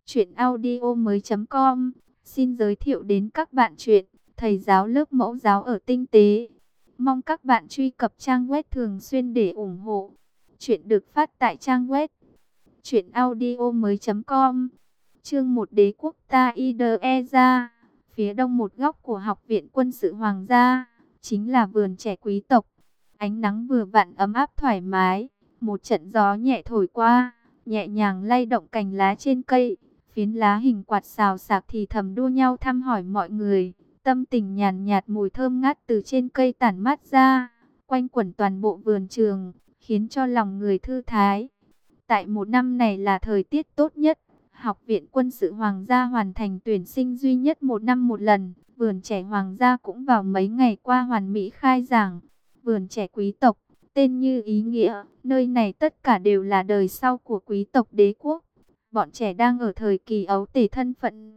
Truyệnaudiomoi.com xin giới thiệu đến các bạn truyện Thầy giáo lớp mẫu giáo ở tinh tế. Mong các bạn truy cập trang web thường xuyên để ủng hộ. Truyện được phát tại trang web truyệnaudiomoi.com. Chương 1: Đế quốc Taizera. Phía đông một góc của Học viện Quân sự Hoàng gia chính là vườn trẻ quý tộc. Ánh nắng vừa vặn ấm áp thoải mái, một trận gió nhẹ thổi qua, nhẹ nhàng lay động cành lá trên cây. Phiến lá hình quạt xào xạc thì thầm đua nhau thăm hỏi mọi người. Tâm tình nhàn nhạt mùi thơm ngát từ trên cây tản mát ra, quanh quẩn toàn bộ vườn trường, khiến cho lòng người thư thái. Tại một năm này là thời tiết tốt nhất. Học viện Quân sự Hoàng gia hoàn thành tuyển sinh duy nhất một năm một lần. Vườn trẻ Hoàng gia cũng vào mấy ngày qua hoàn mỹ khai giảng. Vườn trẻ quý tộc, tên như ý nghĩa, nơi này tất cả đều là đời sau của quý tộc đế quốc. Bọn trẻ đang ở thời kỳ ấu tể, thân phận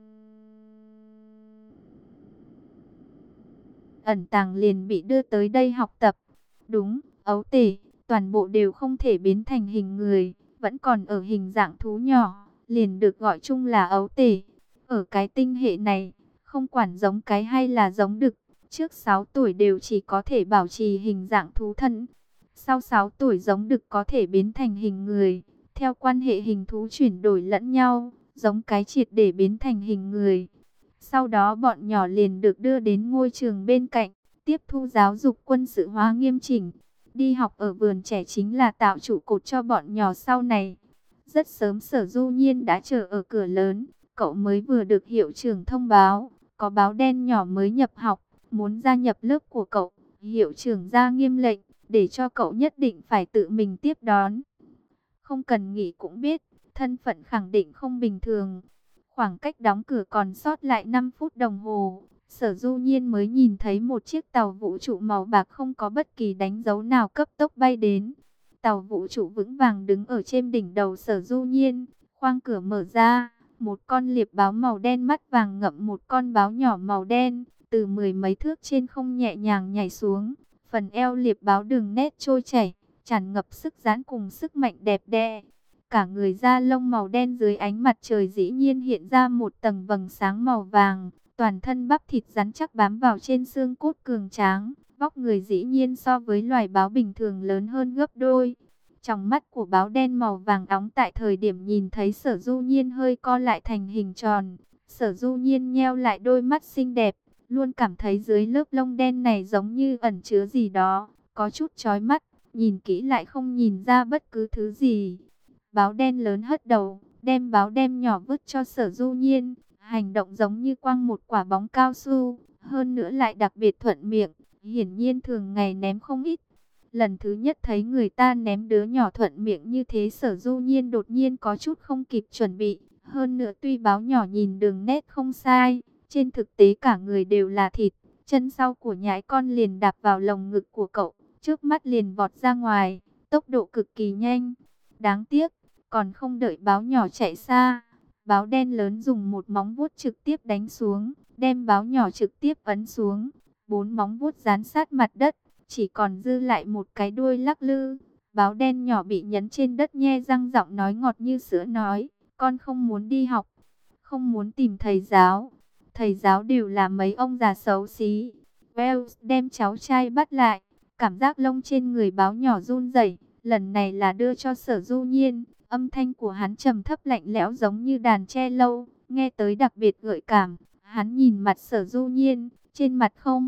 ẩn tàng liền bị đưa tới đây học tập. Đúng, ấu tể, toàn bộ đều không thể biến thành hình người, vẫn còn ở hình dạng thú nhỏ, liền được gọi chung là ấu tể. Ở cái tinh hệ này, không quản giống cái hay là giống đực, trước 6 tuổi đều chỉ có thể bảo trì hình dạng thú thân. Sau 6 tuổi giống đực có thể biến thành hình người, theo quan hệ hình thú chuyển đổi lẫn nhau, giống cái triệt để biến thành hình người. Sau đó bọn nhỏ liền được đưa đến ngôi trường bên cạnh, tiếp thu giáo dục quân sự hóa nghiêm chỉnh. Đi học ở vườn trẻ chính là tạo trụ cột cho bọn nhỏ sau này. Rất sớm Sở Du Nhiên đã chờ ở cửa lớn, cậu mới vừa được hiệu trưởng thông báo, có báo đen nhỏ mới nhập học, muốn gia nhập lớp của cậu. Hiệu trưởng ra nghiêm lệnh, để cho cậu nhất định phải tự mình tiếp đón. Không cần nghĩ cũng biết, thân phận khẳng định không bình thường. Khoảng cách đóng cửa còn sót lại 5 phút đồng hồ, Sở Du Nhiên mới nhìn thấy một chiếc tàu vũ trụ màu bạc không có bất kỳ đánh dấu nào cấp tốc bay đến. Tàu vũ trụ vững vàng đứng ở trên đỉnh đầu Sở Du Nhiên, khoang cửa mở ra, một con liệp báo màu đen mắt vàng ngậm một con báo nhỏ màu đen, từ 10 mấy thước trên không nhẹ nhàng nhảy xuống. Phần eo liệp báo đường nét trôi chảy, tràn ngập sức giãn cùng sức mạnh đẹp đẽ. Cả người da lông màu đen dưới ánh mặt trời dĩ nhiên hiện ra một tầng vầng sáng màu vàng, toàn thân bắp thịt rắn chắc bám vào trên xương cốt cường tráng, vóc người dĩ nhiên so với loài báo bình thường lớn hơn gấp đôi. Trong mắt của báo đen màu vàng óng tại thời điểm nhìn thấy Sở Du Nhiên hơi co lại thành hình tròn. Sở Du Nhiên nheo lại đôi mắt xinh đẹp, luôn cảm thấy dưới lớp lông đen này giống như ẩn chứa gì đó, có chút chói mắt, nhìn kỹ lại không nhìn ra bất cứ thứ gì. Báo đen lớn hất đầu, đem báo đen nhỏ vứt cho Sở Du Nhiên, hành động giống như quăng một quả bóng cao su, hơn nữa lại đặc biệt thuận miệng, hiển nhiên thường ngày ném không ít. Lần thứ nhất thấy người ta ném đứa nhỏ thuận miệng như thế, Sở Du Nhiên đột nhiên có chút không kịp chuẩn bị. Hơn nữa tuy báo nhỏ nhìn đường nét không sai, trên thực tế cả người đều là thịt, chân sau của nhãi con liền đạp vào lồng ngực của cậu, trước mắt liền vọt ra ngoài, tốc độ cực kỳ nhanh. Đáng tiếc, còn không đợi báo nhỏ chạy xa, báo đen lớn dùng một móng vuốt trực tiếp đánh xuống, đem báo nhỏ trực tiếp ấn xuống. 4 móng vuốt dán sát mặt đất, chỉ còn dư lại một cái đuôi lắc lư. Báo đen nhỏ bị nhấn trên đất nhe răng, giọng nói ngọt như sữa nói: con không muốn đi học, không muốn tìm thầy giáo. Thầy giáo đều là mấy ông già xấu xí. Wells đem cháu trai bắt lại, cảm giác lông trên người báo nhỏ run rẩy. Lần này là đưa cho Sở Du Nhiên. Âm thanh của hắn trầm thấp lạnh lẽo giống như đàn tre lâu, nghe tới đặc biệt gợi cảm. Hắn nhìn mặt Sở Du Nhiên, trên mặt không.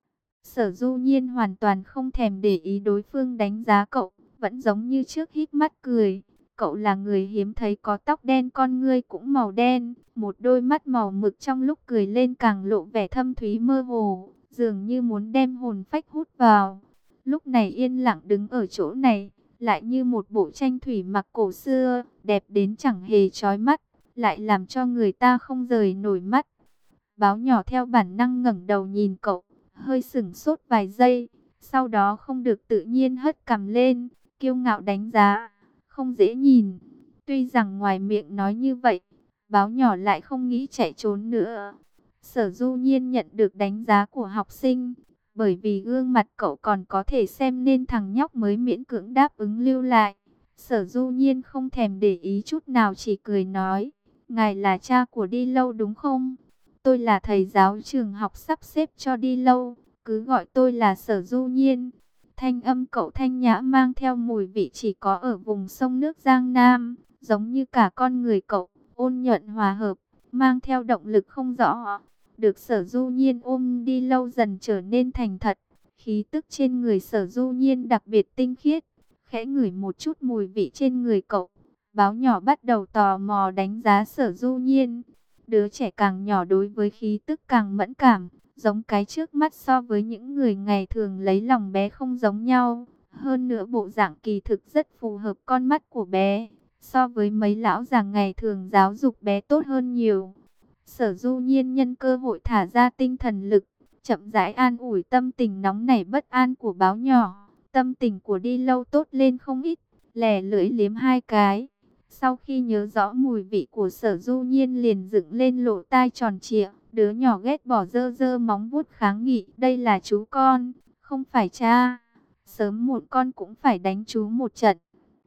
Sở Du Nhiên hoàn toàn không thèm để ý đối phương đánh giá cậu, vẫn giống như trước híp mắt cười. Cậu là người hiếm thấy có tóc đen, con ngươi cũng màu đen, một đôi mắt màu mực trong lúc cười lên càng lộ vẻ thâm thúy mơ hồ, dường như muốn đem hồn phách hút vào. Lúc này yên lặng đứng ở chỗ này, lại như một bộ tranh thủy mặc cổ xưa, đẹp đến chẳng hề chói mắt, lại làm cho người ta không rời nổi mắt. Báo nhỏ theo bản năng ngẩng đầu nhìn cậu, hơi sửng sốt vài giây, sau đó không được tự nhiên hất cằm lên, kiêu ngạo đánh giá: không dễ nhìn. Tuy rằng ngoài miệng nói như vậy, báo nhỏ lại không nghĩ chạy trốn nữa. Sở Du Nhiên nhận được đánh giá của học sinh, bởi vì gương mặt cậu còn có thể xem nên thằng nhóc mới miễn cưỡng đáp ứng lưu lại. Sở Du Nhiên không thèm để ý chút nào, chỉ cười nói: ngài là cha của Đi Lâu đúng không? Tôi là thầy giáo trường học sắp xếp cho Đi Lâu, cứ gọi tôi là Sở Du Nhiên. Thanh âm cậu thanh nhã mang theo mùi vị chỉ có ở vùng sông nước Giang Nam, giống như cả con người cậu, ôn nhuận hòa hợp, mang theo động lực không rõ. Được Sở Du Nhiên ôm Đi Lâu dần trở nên thành thật, khí tức trên người Sở Du Nhiên đặc biệt tinh khiết, khẽ ngửi một chút mùi vị trên người cậu. Báo nhỏ bắt đầu tò mò đánh giá Sở Du Nhiên. Đứa trẻ càng nhỏ đối với khí tức càng mẫn cảm, giống cái trước mắt so với những người ngày thường lấy lòng bé không giống nhau. Hơn nữa bộ dạng kỳ thực rất phù hợp con mắt của bé, so với mấy lão già ngày thường giáo dục bé tốt hơn nhiều. Sở Du Nhiên nhân cơ hội thả ra tinh thần lực, chậm rãi an ủi tâm tình nóng nảy bất an của báo nhỏ. Tâm tình của Đi Lâu tốt lên không ít, lè lưỡi liếm hai cái. Sau khi nhớ rõ mùi vị của Sở Du Nhiên liền dựng lên lỗ tai tròn trịa, đứa nhỏ ghét bỏ dơ dơ móng vuốt kháng nghị, đây là chú con, không phải cha. Sớm muộn con cũng phải đánh chú một trận.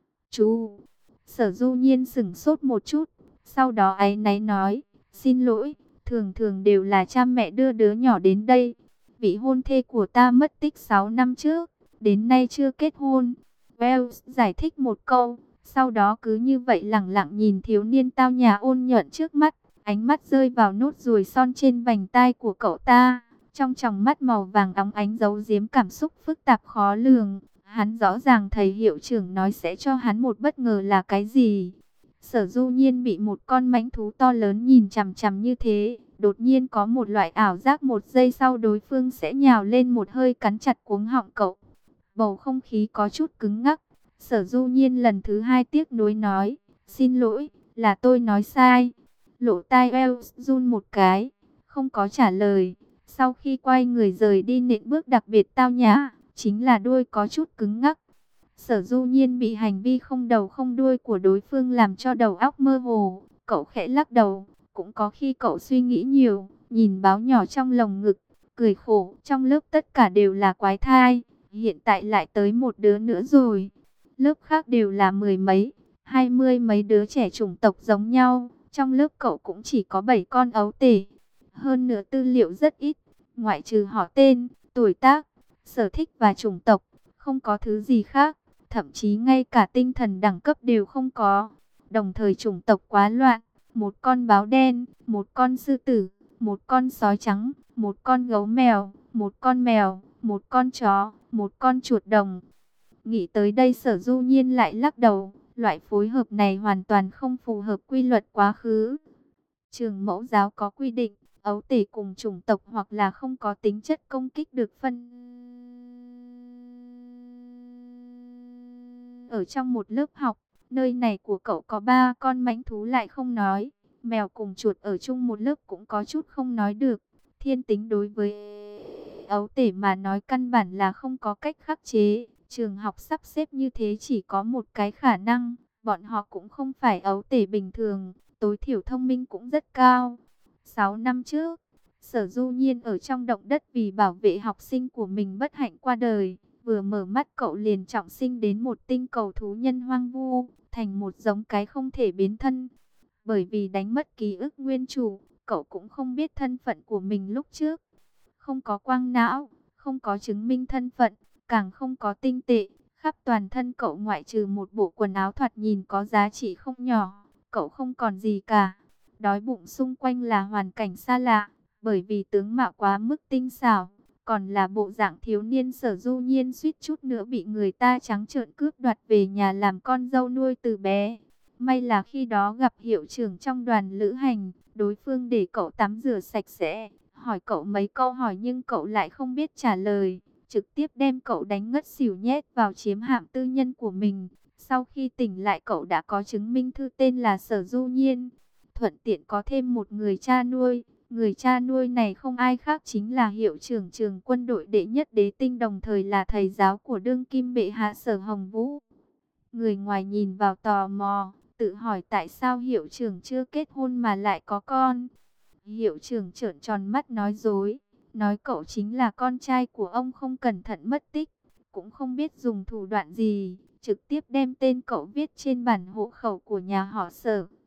Chú, Sở Du Nhiên sửng sốt một chút, sau đó áy náy nói, xin lỗi, thường thường đều là cha mẹ đưa đứa nhỏ đến đây. Vị hôn thê của ta mất tích 6 năm trước, đến nay chưa kết hôn. Wells giải thích một câu. Sau đó cứ như vậy lẳng lặng nhìn thiếu niên tao nhã ôn nhuận trước mắt, ánh mắt rơi vào nốt ruồi son trên vành tai của cậu ta. Trong tròng mắt màu vàng óng ánh giấu giếm cảm xúc phức tạp khó lường. Hắn rõ ràng thầy hiệu trưởng nói sẽ cho hắn một bất ngờ là cái gì. Sở Du Nhiên bị một con mãnh thú to lớn nhìn chằm chằm như thế, đột nhiên có một loại ảo giác một giây sau đối phương sẽ nhào lên một hơi cắn chặt cuống họng cậu. Bầu không khí có chút cứng ngắc. Sở Du Nhiên lần thứ hai tiếc nuối nói, xin lỗi, là tôi nói sai. Lỗ tai Wells run một cái, không có trả lời. Sau khi quay người rời đi nện bước đặc biệt tao nhã, chính là đuôi có chút cứng ngắc. Sở Du Nhiên bị hành vi không đầu không đuôi của đối phương làm cho đầu óc mơ hồ. Cậu khẽ lắc đầu, cũng có khi cậu suy nghĩ nhiều, nhìn báo nhỏ trong lồng ngực, cười khổ, trong lớp tất cả đều là quái thai, hiện tại lại tới một đứa nữa rồi. Lớp khác đều là mười mấy, 20 mấy đứa trẻ chủng tộc giống nhau. Trong lớp cậu cũng chỉ có 7 con ấu tể. Hơn nữa tư liệu rất ít, ngoại trừ họ tên, tuổi tác, sở thích và chủng tộc, không có thứ gì khác. Thậm chí ngay cả tinh thần đẳng cấp đều không có. Đồng thời chủng tộc quá loạn. Một con báo đen, một con sư tử, một con sói trắng, một con gấu mèo, một con mèo, một con chó, một con chuột đồng. Nghĩ tới đây Sở Du Nhiên lại lắc đầu, loại phối hợp này hoàn toàn không phù hợp quy luật quá khứ. Trường mẫu giáo có quy định, ấu tể cùng chủng tộc hoặc là không có tính chất công kích được phân ở trong một lớp học. Nơi này của cậu có 3 con mãnh thú lại không nói, mèo cùng chuột ở chung một lớp cũng có chút không nói được. Thiên tính đối với ấu tể mà nói căn bản là không có cách khắc chế. Trường học sắp xếp như thế chỉ có một cái khả năng, bọn họ cũng không phải ấu tể bình thường, tối thiểu thông minh cũng rất cao. 6 năm trước, Sở Du Nhiên ở trong động đất vì bảo vệ học sinh của mình bất hạnh qua đời. Vừa mở mắt cậu liền trọng sinh đến một tinh cầu thú nhân hoang vu, thành một giống cái không thể biến thân. Bởi vì đánh mất ký ức nguyên chủ, cậu cũng không biết thân phận của mình lúc trước. Không có quang não, không có chứng minh thân phận, càng không có tinh tệ. Khắp toàn thân cậu ngoại trừ một bộ quần áo thoạt nhìn có giá trị không nhỏ, cậu không còn gì cả. Đói bụng xung quanh là hoàn cảnh xa lạ, bởi vì tướng mạo quá mức tinh xảo. Còn là bộ dạng thiếu niên Sở Du Nhiên suýt chút nữa bị người ta trắng trợn cướp đoạt về nhà làm con dâu nuôi từ bé. May là khi đó gặp hiệu trưởng trong đoàn lữ hành, đối phương để cậu tắm rửa sạch sẽ, hỏi cậu mấy câu hỏi nhưng cậu lại không biết trả lời, trực tiếp đem cậu đánh ngất xỉu nhét vào chiếm hạm tư nhân của mình. Sau khi tỉnh lại cậu đã có chứng minh thư tên là Sở Du Nhiên, thuận tiện có thêm một người cha nuôi. Người cha nuôi này không ai khác chính là hiệu trưởng trường quân đội đệ nhất Đế Tinh, đồng thời là thầy giáo của đương kim bệ hạ Sở Hồng Vũ. Người ngoài nhìn vào tò mò, tự hỏi tại sao hiệu trưởng chưa kết hôn mà lại có con. Hiệu trưởng trợn tròn mắt nói dối, nói cậu chính là con trai của ông không cẩn thận mất tích, cũng không biết dùng thủ đoạn gì, trực tiếp đem tên cậu viết trên bản hộ khẩu của nhà họ Sở.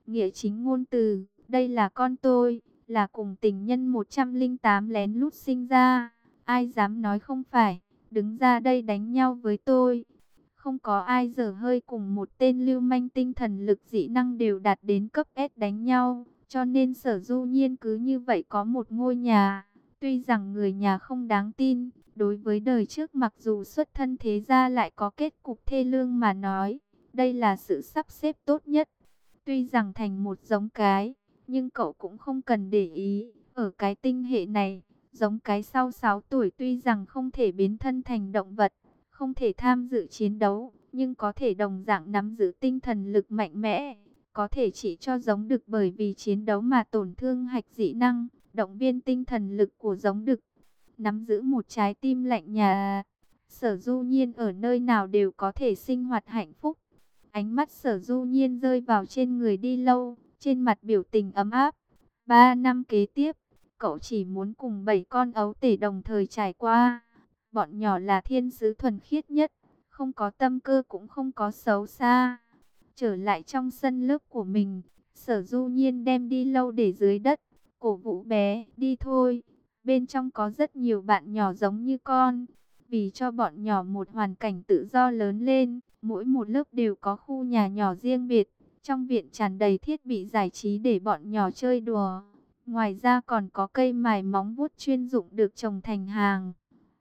nghĩa chính ngôn từ, đây là con tôi, là cùng tình nhân 108 lén lút sinh ra. Ai dám nói không phải, đứng ra đây đánh nhau với tôi. Không có ai dở hơi cùng một tên lưu manh tinh thần lực dị năng đều đạt đến cấp S đánh nhau. Cho nên Sở Du Nhiên cứ như vậy có một ngôi nhà. Tuy rằng người nhà không đáng tin, đối với đời trước mặc dù xuất thân thế gia lại có kết cục thê lương mà nói, đây là sự sắp xếp tốt nhất. Tuy rằng thành một giống cái, nhưng cậu cũng không cần để ý. Ở cái tinh hệ này, giống cái sau 6 tuổi tuy rằng không thể biến thân thành động vật, không thể tham dự chiến đấu, nhưng có thể đồng dạng nắm giữ tinh thần lực mạnh mẽ. Có thể chỉ cho giống đực bởi vì chiến đấu mà tổn thương hạch dị năng, động viên tinh thần lực của giống đực. Nắm giữ một trái tim lạnh nhà, Sở Du Nhiên ở nơi nào đều có thể sinh hoạt hạnh phúc. Ánh mắt Sở Du Nhiên rơi vào trên người Đi Lâu, trên mặt biểu tình ấm áp. 3 năm kế tiếp, cậu chỉ muốn cùng 7 con ấu tể đồng thời trải qua. Bọn nhỏ là thiên sứ thuần khiết nhất, không có tâm cơ cũng không có xấu xa. Trở lại trong sân lớp của mình, Sở Du Nhiên đem Đi Lâu để dưới đất, cổ vũ bé, đi thôi. Bên trong có rất nhiều bạn nhỏ giống như con. Vì cho bọn nhỏ một hoàn cảnh tự do lớn lên, mỗi một lớp đều có khu nhà nhỏ riêng biệt. Trong viện tràn đầy thiết bị giải trí để bọn nhỏ chơi đùa. Ngoài ra còn có cây mài móng vuốt chuyên dụng được trồng thành hàng.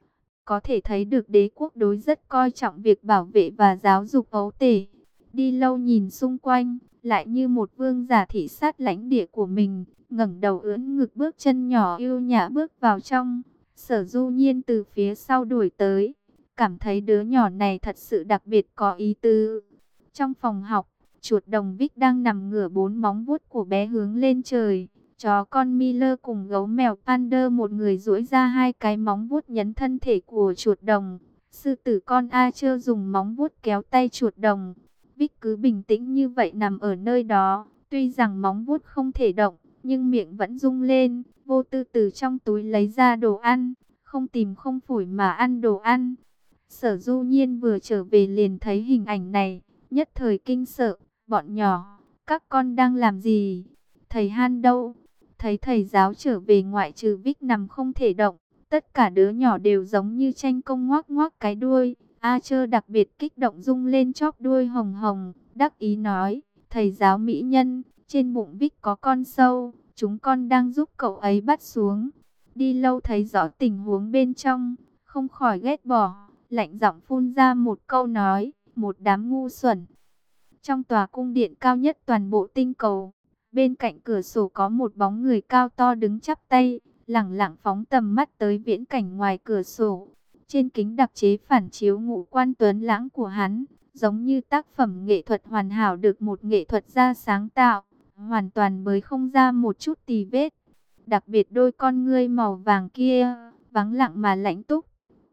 Có thể thấy được đế quốc đối rất coi trọng việc bảo vệ và giáo dục ấu tể. Đi Lâu nhìn xung quanh, lại như một vương giả thị sát lãnh địa của mình, ngẩng đầu ưỡn ngực bước chân nhỏ yêu nhã bước vào trong. Sở Du Nhiên từ phía sau đuổi tới, cảm thấy đứa nhỏ này thật sự đặc biệt có ý tứ. Trong phòng học, chuột đồng Vic đang nằm ngửa, 4 móng vuốt của bé hướng lên trời. Chó con Miller cùng gấu mèo Pander một người duỗi ra 2 cái móng vuốt nhấn thân thể của chuột đồng. Sư tử con Archer dùng móng vuốt kéo tay chuột đồng. Vic cứ bình tĩnh như vậy nằm ở nơi đó. Tuy rằng móng vuốt không thể động, nhưng miệng vẫn rung lên. Vô tư từ trong túi lấy ra đồ ăn, không tìm không phủi mà ăn đồ ăn. Sở Du Nhiên vừa trở về liền thấy hình ảnh này, nhất thời kinh sợ. Bọn nhỏ, các con đang làm gì? Thầy Han đâu? Thấy thầy giáo trở về ngoại trừ Vic nằm không thể động, tất cả đứa nhỏ đều giống như tranh công ngoác ngoác cái đuôi. Archer đặc biệt kích động rung lên chóp đuôi hồng hồng, đắc ý nói, thầy giáo mỹ nhân, trên bụng Vic có con sâu, chúng con đang giúp cậu ấy bắt xuống. Đi Lâu thấy rõ tình huống bên trong, không khỏi ghét bỏ, lạnh giọng phun ra một câu nói, một đám ngu xuẩn. Trong tòa cung điện cao nhất toàn bộ tinh cầu, bên cạnh cửa sổ có một bóng người cao to đứng chắp tay, lẳng lặng phóng tầm mắt tới viễn cảnh ngoài cửa sổ. Trên kính đặc chế phản chiếu ngũ quan tuấn lãng của hắn, giống như tác phẩm nghệ thuật hoàn hảo được một nghệ thuật gia sáng tạo, hoàn toàn mới không ra một chút tì vết. Đặc biệt đôi con ngươi màu vàng kia, vắng lặng mà lãnh túc.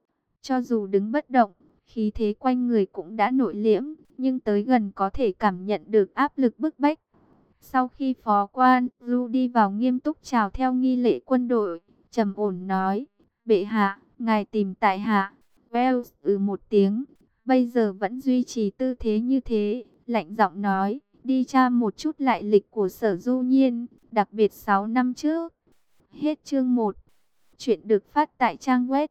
Cho dù đứng bất động, khí thế quanh người cũng đã nội liễm, nhưng tới gần có thể cảm nhận được áp lực bức bách. Sau khi phó quan Ru đi vào nghiêm túc chào theo nghi lễ quân đội, trầm ổn nói, bệ hạ, ngài tìm tại hạ. Wells một tiếng, bây giờ vẫn duy trì tư thế như thế, lạnh giọng nói, đi tra một chút lại lịch của Sở Du Nhiên, đặc biệt 6 năm trước. Hết chương 1. Chuyện được phát tại trang web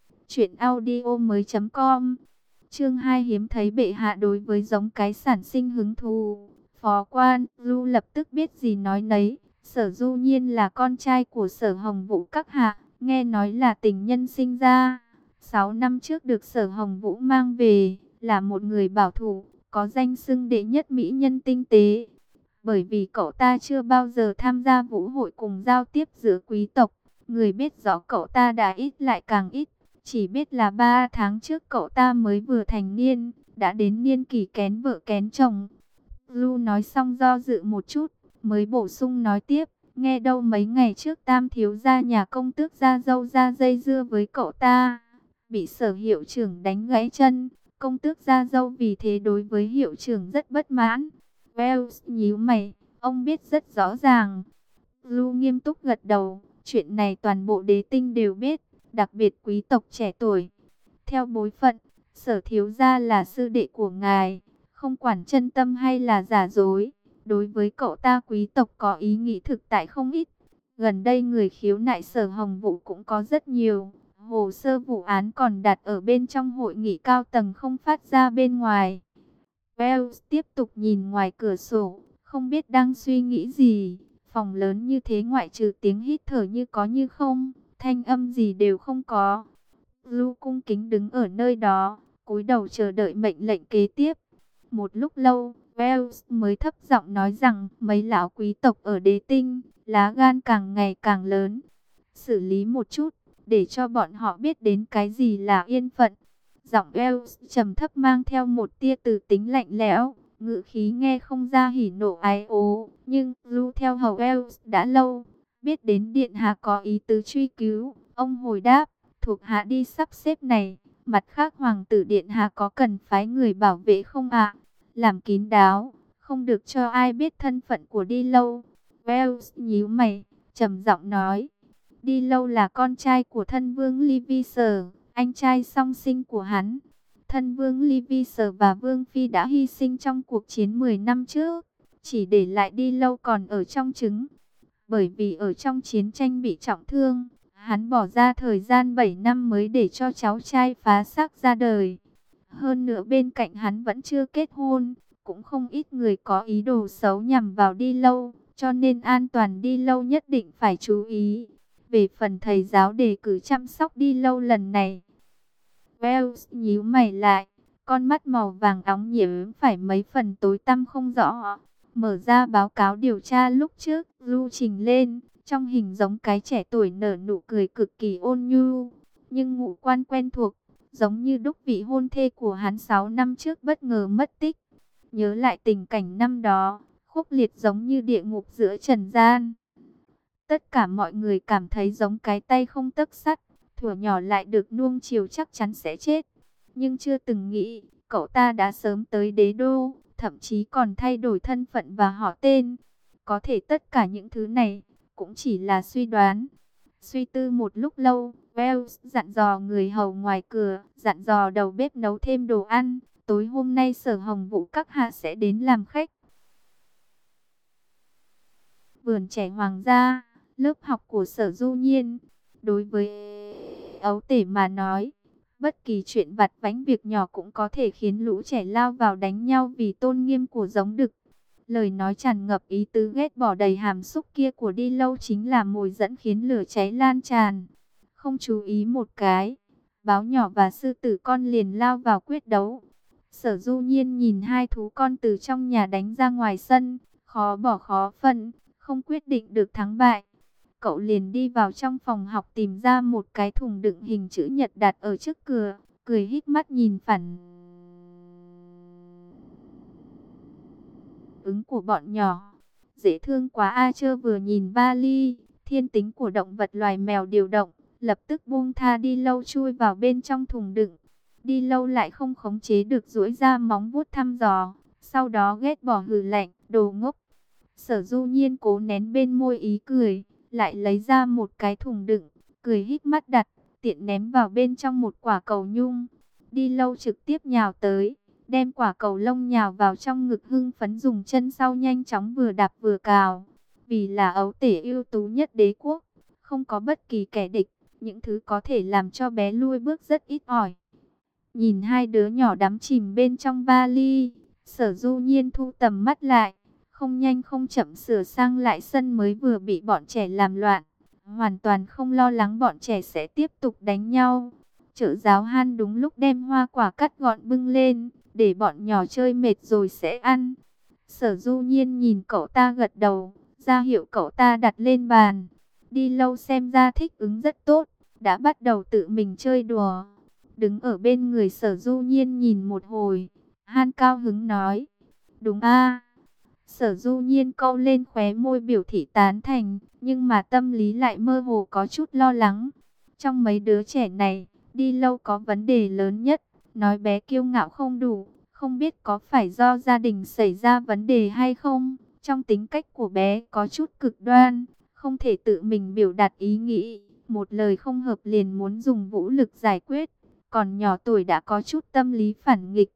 truyệnaudiomoi.com. Chương 2 hiếm thấy bệ hạ đối với giống cái sản sinh hứng thú. Phó quan Du lập tức biết gì nói nấy. Sở Du Nhiên là con trai của Sở Hồng Vũ các hạ, nghe nói là tình nhân sinh ra. 6 năm trước được Sở Hồng Vũ mang về, là một người bảo thủ, có danh xưng đệ nhất mỹ nhân tinh tế. Bởi vì cậu ta chưa bao giờ tham gia vũ hội cùng giao tiếp giữa quý tộc, người biết rõ cậu ta đã ít lại càng ít. Chỉ biết là 3 tháng trước cậu ta mới vừa thành niên, đã đến niên kỷ kén vợ kén chồng. Lu nói xong do dự một chút, mới bổ sung nói tiếp, nghe đâu mấy ngày trước Tam thiếu gia nhà công tước ra dâu ra dây dưa với cậu ta, bị Sở hiệu trưởng đánh gãy chân, công tước ra dâu vì thế đối với hiệu trưởng rất bất mãn. Wells nhíu mày, ông biết rất rõ ràng. Lu nghiêm túc gật đầu, chuyện này toàn bộ đế tinh đều biết, đặc biệt quý tộc trẻ tuổi. Theo bối phận, Sở thiếu gia là sư đệ của ngài, không quản chân tâm hay là giả dối, Đối với cậu ta quý tộc có ý nghĩ thực tại không ít. Gần đây người khiếu nại Sở Hồng Vũ cũng có rất nhiều. Hồ sơ vụ án còn đặt ở bên trong hội nghị cao tầng không phát ra bên ngoài. Wells tiếp tục nhìn ngoài cửa sổ, không biết đang suy nghĩ gì. Phòng lớn như thế ngoại trừ tiếng hít thở như có như không, thanh âm gì đều không có. Lu cung kính đứng ở nơi đó, cúi đầu chờ đợi mệnh lệnh kế tiếp. Một lúc lâu, Wells mới thấp giọng nói rằng mấy lão quý tộc ở đế tinh, lá gan càng ngày càng lớn. Xử lý một chút, để cho bọn họ biết đến cái gì là yên phận. Giọng Wells trầm thấp mang theo một tia từ tính lạnh lẽo, ngữ khí nghe không ra hỉ nộ ái ố. Nhưng Lu theo hầu Wells đã lâu, biết đến điện hạ có ý tứ truy cứu. Ông hồi đáp, thuộc hạ đi sắp xếp này. Mặt khác hoàng tử điện hạ có cần phái người bảo vệ không ạ? Làm kín đáo, không được cho ai biết thân phận của Đi Lâu. Wells nhíu mày, trầm giọng nói. Đi Lâu là con trai của thân vương Liviser, anh trai song sinh của hắn. Thân vương Liviser và vương phi đã hy sinh trong cuộc chiến 10 năm trước, chỉ để lại Đi Lâu còn ở trong trứng. Bởi vì ở trong chiến tranh bị trọng thương, hắn bỏ ra thời gian 7 năm mới để cho cháu trai phá xác ra đời. Hơn nữa bên cạnh hắn vẫn chưa kết hôn, cũng không ít người có ý đồ xấu nhằm vào Đi Lâu, cho nên an toàn Đi Lâu nhất định phải chú ý. Về phần thầy giáo đề cử chăm sóc Đi Lâu lần này, Wells nhíu mày lại, con mắt màu vàng óng nhiễm phải mấy phần tối tăm không rõ. Mở ra báo cáo điều tra lúc trước, lưu trình lên, trong hình giống cái trẻ tuổi nở nụ cười cực kỳ ôn nhu, nhưng ngũ quan quen thuộc, giống như đúc vị hôn thê của hắn 6 năm trước bất ngờ mất tích. Nhớ lại tình cảnh năm đó, khốc liệt giống như địa ngục giữa trần gian. Tất cả mọi người cảm thấy giống cái tay không tấc sắt, thuở nhỏ lại được nuông chiều chắc chắn sẽ chết. Nhưng chưa từng nghĩ, cậu ta đã sớm tới đế đô, thậm chí còn thay đổi thân phận và họ tên. Có thể tất cả những thứ này, cũng chỉ là suy đoán. Suy tư một lúc lâu, Wells dặn dò người hầu ngoài cửa, dặn dò đầu bếp nấu thêm đồ ăn. Tối hôm nay Sở Hồng Vũ các hạ sẽ đến làm khách. Vườn trẻ hoàng gia, lớp học của Sở Du Nhiên. Đối với ấu tể mà nói, bất kỳ chuyện vặt vãnh việc nhỏ cũng có thể khiến lũ trẻ lao vào đánh nhau vì tôn nghiêm của giống đực. Lời nói tràn ngập ý tứ ghét bỏ đầy hàm xúc kia của Đi Lâu chính là mồi dẫn khiến lửa cháy lan tràn. Không chú ý một cái, báo nhỏ và sư tử con liền lao vào quyết đấu. Sở Du Nhiên nhìn hai thú con từ trong nhà đánh ra ngoài sân, khó bỏ khó phân, không quyết định được thắng bại. Cậu liền đi vào trong phòng học tìm ra một cái thùng đựng hình chữ nhật đặt ở trước cửa, cười híp mắt nhìn phản ứng của bọn nhỏ. Dễ thương quá a. Chơ vừa nhìn vali, thiên tính của động vật loài mèo điều động, lập tức buông tha Đi Lâu chui vào bên trong thùng đựng. Đi Lâu lại không khống chế được duỗi ra móng vuốt thăm dò, sau đó ghét bỏ hừ lạnh, đồ ngốc. Sở Du Nhiên cố nén bên môi ý cười, lại lấy ra một cái thùng đựng, cười híp mắt đặt, tiện ném vào bên trong một quả cầu nhung. Đi Lâu trực tiếp nhào tới, đem quả cầu lông nhào vào trong ngực hưng phấn dùng chân sau nhanh chóng vừa đạp vừa cào. Vì là ấu tể ưu tú nhất đế quốc, không có bất kỳ kẻ địch, những thứ có thể làm cho bé lui bước rất ít ỏi. Nhìn hai đứa nhỏ đắm chìm bên trong vali, Sở Du Nhiên thu tầm mắt lại, không nhanh không chậm sửa sang lại sân mới vừa bị bọn trẻ làm loạn. Hoàn toàn không lo lắng bọn trẻ sẽ tiếp tục đánh nhau. Trợ giáo Han đúng lúc đem hoa quả cắt gọn bưng lên, để bọn nhỏ chơi mệt rồi sẽ ăn. Sở Du Nhiên nhìn cậu ta gật đầu, ra hiệu cậu ta đặt lên bàn. Đi Lâu xem ra thích ứng rất tốt, đã bắt đầu tự mình chơi đùa. Đứng ở bên người Sở Du Nhiên nhìn một hồi, Han cao hứng nói, đúng a. Sở Du Nhiên câu lên khóe môi biểu thị tán thành, nhưng mà tâm lý lại mơ hồ có chút lo lắng. Trong mấy đứa trẻ này, Đi Lâu có vấn đề lớn nhất, nói bé kiêu ngạo không đủ, không biết có phải do gia đình xảy ra vấn đề hay không. Trong tính cách của bé có chút cực đoan, không thể tự mình biểu đạt ý nghĩ, một lời không hợp liền muốn dùng vũ lực giải quyết, còn nhỏ tuổi đã có chút tâm lý phản nghịch.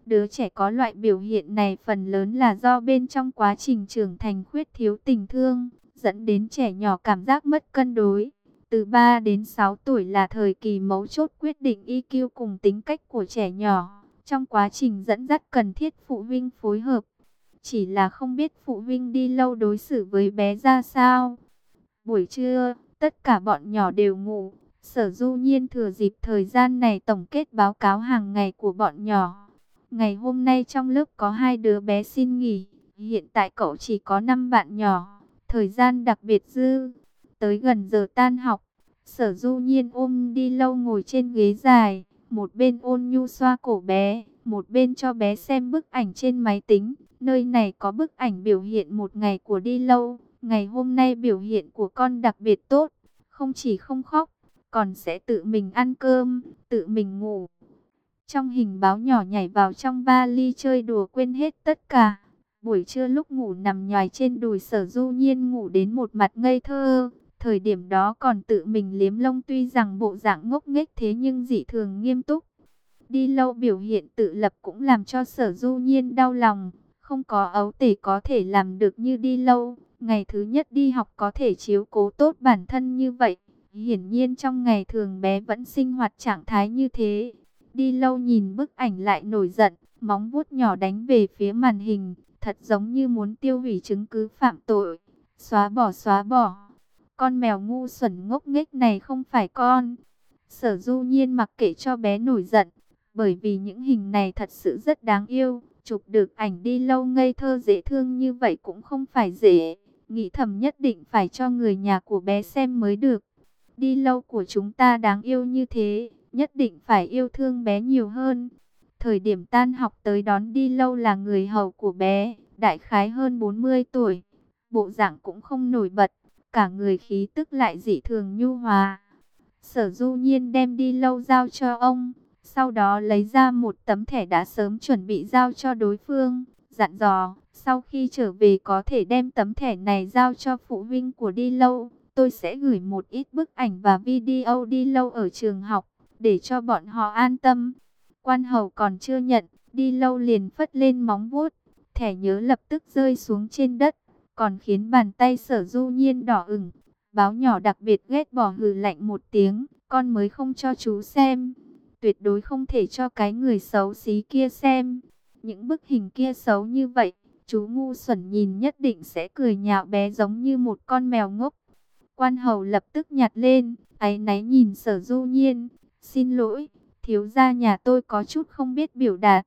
Đứa trẻ có loại biểu hiện này phần lớn là do bên trong quá trình trưởng thành khuyết thiếu tình thương, dẫn đến trẻ nhỏ cảm giác mất cân đối. Từ 3 đến 6 tuổi là thời kỳ mấu chốt quyết định EQ cùng tính cách của trẻ nhỏ. Trong quá trình dẫn dắt cần thiết phụ huynh phối hợp. Chỉ là không biết phụ huynh đi lâu đối xử với bé ra sao. Buổi trưa, tất cả bọn nhỏ đều ngủ. Sở Du Nhiên thừa dịp thời gian này tổng kết báo cáo hàng ngày của bọn nhỏ. Ngày hôm nay trong lớp có 2 đứa bé xin nghỉ. Hiện tại cậu chỉ có 5 bạn nhỏ. Thời gian đặc biệt dư. Tới gần giờ tan học, Sở Du Nhiên ôm Đi Lâu ngồi trên ghế dài. Một bên ôn nhu xoa cổ bé, một bên cho bé xem bức ảnh trên máy tính. Nơi này có bức ảnh biểu hiện một ngày của Đi Lâu. Ngày hôm nay biểu hiện của con đặc biệt tốt. Không chỉ không khóc, còn sẽ tự mình ăn cơm, tự mình ngủ. Trong hình báo nhỏ nhảy vào trong vali chơi đùa quên hết tất cả. Buổi trưa lúc ngủ nằm nhoài trên đùi Sở Du Nhiên ngủ đến một mặt ngây thơ. Thời điểm đó còn tự mình liếm lông, tuy rằng bộ dạng ngốc nghếch thế nhưng dị thường nghiêm túc. Đi Lâu biểu hiện tự lập cũng làm cho Sở Du Nhiên đau lòng. Không có ấu tể có thể làm được như Đi Lâu. Ngày thứ nhất đi học có thể chiếu cố tốt bản thân như vậy. Hiển nhiên trong ngày thường bé vẫn sinh hoạt trạng thái như thế. Đi Lâu nhìn bức ảnh lại nổi giận, móng vuốt nhỏ đánh về phía màn hình, thật giống như muốn tiêu hủy chứng cứ phạm tội. Xóa bỏ, xóa bỏ. Con mèo ngu xuẩn ngốc nghếch này không phải con. Sở Du Nhiên mặc kệ cho bé nổi giận, bởi vì những hình này thật sự rất đáng yêu. Chụp được ảnh Đi Lâu ngây thơ dễ thương như vậy cũng không phải dễ. Nghĩ thầm nhất định phải cho người nhà của bé xem mới được. Đi Lâu của chúng ta đáng yêu như thế, nhất định phải yêu thương bé nhiều hơn. Thời điểm tan học tới đón Đi Lâu là người hầu của bé, đại khái hơn 40 tuổi. Bộ dạng cũng không nổi bật, cả người khí tức lại dị thường nhu hòa. Sở Du Nhiên đem Đi Lâu giao cho ông, sau đó lấy ra một tấm thẻ đã sớm chuẩn bị giao cho đối phương, dặn dò, sau khi trở về có thể đem tấm thẻ này giao cho phụ huynh của Đi Lâu. Tôi sẽ gửi một ít bức ảnh và video Đi Lâu ở trường học, để cho bọn họ an tâm. Quan hầu còn chưa nhận, Đi Lâu liền phất lên móng vuốt, thẻ nhớ lập tức rơi xuống trên đất, còn khiến bàn tay Sở Du Nhiên đỏ ửng. Báo nhỏ đặc biệt ghét bỏ hừ lạnh một tiếng, con mới không cho chú xem. Tuyệt đối không thể cho cái người xấu xí kia xem. Những bức hình kia xấu như vậy, chú ngu xuẩn nhìn nhất định sẽ cười nhạo bé giống như một con mèo ngốc. Quan hầu lập tức nhặt lên, áy náy nhìn Sở Du Nhiên. Xin lỗi, thiếu gia nhà tôi có chút không biết biểu đạt.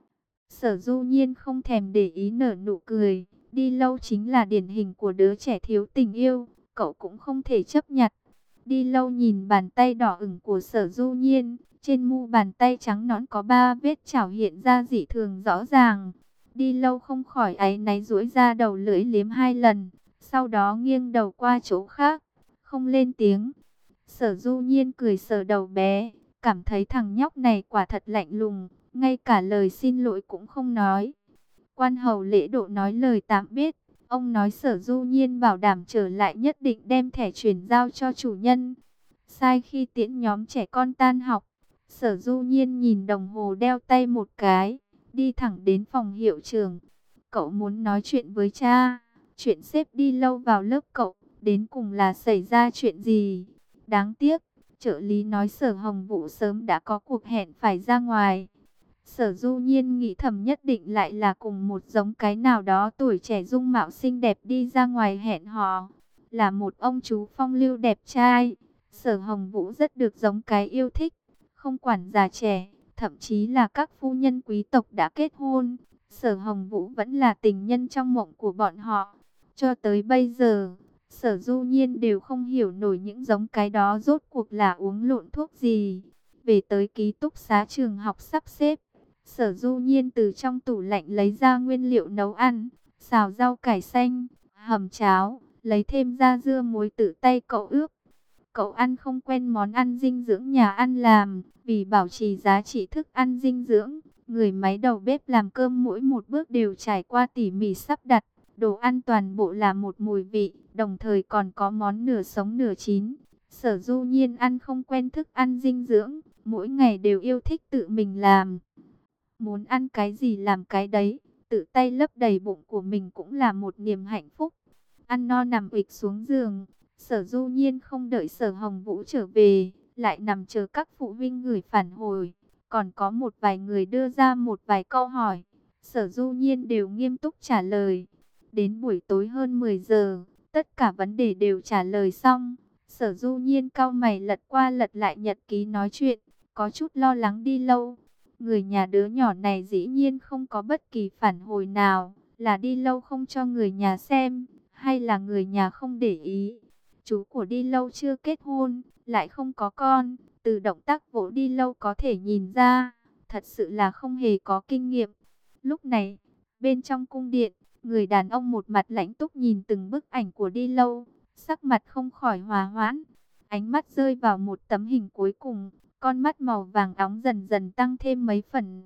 Sở Du Nhiên không thèm để ý nở nụ cười. Đi Lâu chính là điển hình của đứa trẻ thiếu tình yêu, cậu cũng không thể chấp nhặt. Đi Lâu nhìn bàn tay đỏ ửng của Sở Du Nhiên, trên mu bàn tay trắng nõn có 3 vết chảo hiện ra dị thường rõ ràng. Đi Lâu không khỏi áy náy duỗi ra đầu lưỡi liếm 2 lần, sau đó nghiêng đầu qua chỗ khác, không lên tiếng. Sở Du Nhiên cười sờ đầu bé, cảm thấy thằng nhóc này quả thật lạnh lùng, ngay cả lời xin lỗi cũng không nói. Quan hầu lễ độ nói lời tạm biệt, ông nói Sở Du Nhiên bảo đảm trở lại nhất định đem thẻ chuyển giao cho chủ nhân. Sai khi tiễn nhóm trẻ con tan học, Sở Du Nhiên nhìn đồng hồ đeo tay một cái, đi thẳng đến phòng hiệu trưởng. Cậu muốn nói chuyện với cha, chuyện xếp Đi Lâu vào lớp cậu, đến cùng là xảy ra chuyện gì? Đáng tiếc, trợ lý nói Sở Hồng Vũ sớm đã có cuộc hẹn phải ra ngoài. Sở Du Nhiên nghĩ thầm nhất định lại là cùng một giống cái nào đó tuổi trẻ dung mạo xinh đẹp đi ra ngoài hẹn hò. Là một ông chú phong lưu đẹp trai, Sở Hồng Vũ rất được giống cái yêu thích, không quản già trẻ, thậm chí là các phu nhân quý tộc đã kết hôn. Sở Hồng Vũ vẫn là tình nhân trong mộng của bọn họ. Cho tới bây giờ, Sở Du Nhiên đều không hiểu nổi những giống cái đó rốt cuộc là uống lộn thuốc gì. Về tới ký túc xá trường học sắp xếp, Sở Du Nhiên từ trong tủ lạnh lấy ra nguyên liệu nấu ăn, xào rau cải xanh, hầm cháo, lấy thêm ra dưa muối tự tay cậu ướp. Cậu ăn không quen món ăn dinh dưỡng nhà ăn làm, vì bảo trì giá trị thức ăn dinh dưỡng, người máy đầu bếp làm cơm mỗi một bước đều trải qua tỉ mỉ sắp đặt. Đồ ăn toàn bộ là một mùi vị, đồng thời còn có món nửa sống nửa chín. Sở Du Nhiên ăn không quen thức ăn dinh dưỡng, mỗi ngày đều yêu thích tự mình làm. muốn ăn cái gì làm cái đấy, tự tay lấp đầy bụng của mình cũng là một niềm hạnh phúc. Ăn no nằm ụp xuống giường, Sở Du Nhiên không đợi Sở Hồng Vũ trở về, lại nằm chờ các phụ huynh gửi phản hồi. Còn có một vài người đưa ra một vài câu hỏi, Sở Du Nhiên đều nghiêm túc trả lời. Đến buổi tối hơn 10 giờ, tất cả vấn đề đều trả lời xong. Sở Du Nhiên cau mày lật qua lật lại nhật ký nói chuyện, có chút lo lắng đi lâu. Người nhà đứa nhỏ này dĩ nhiên không có bất kỳ phản hồi nào, là đi lâu không cho người nhà xem, hay là người nhà không để ý. Chú của đi lâu chưa kết hôn, lại không có con, từ động tác vỗ đi lâu có thể nhìn ra, thật sự là không hề có kinh nghiệm. Lúc này, bên trong cung điện, người đàn ông một mặt lãnh túc nhìn từng bức ảnh của đi lâu, sắc mặt không khỏi hòa hoãn. Ánh mắt rơi vào một tấm hình cuối cùng, con mắt màu vàng óng dần dần tăng thêm mấy phần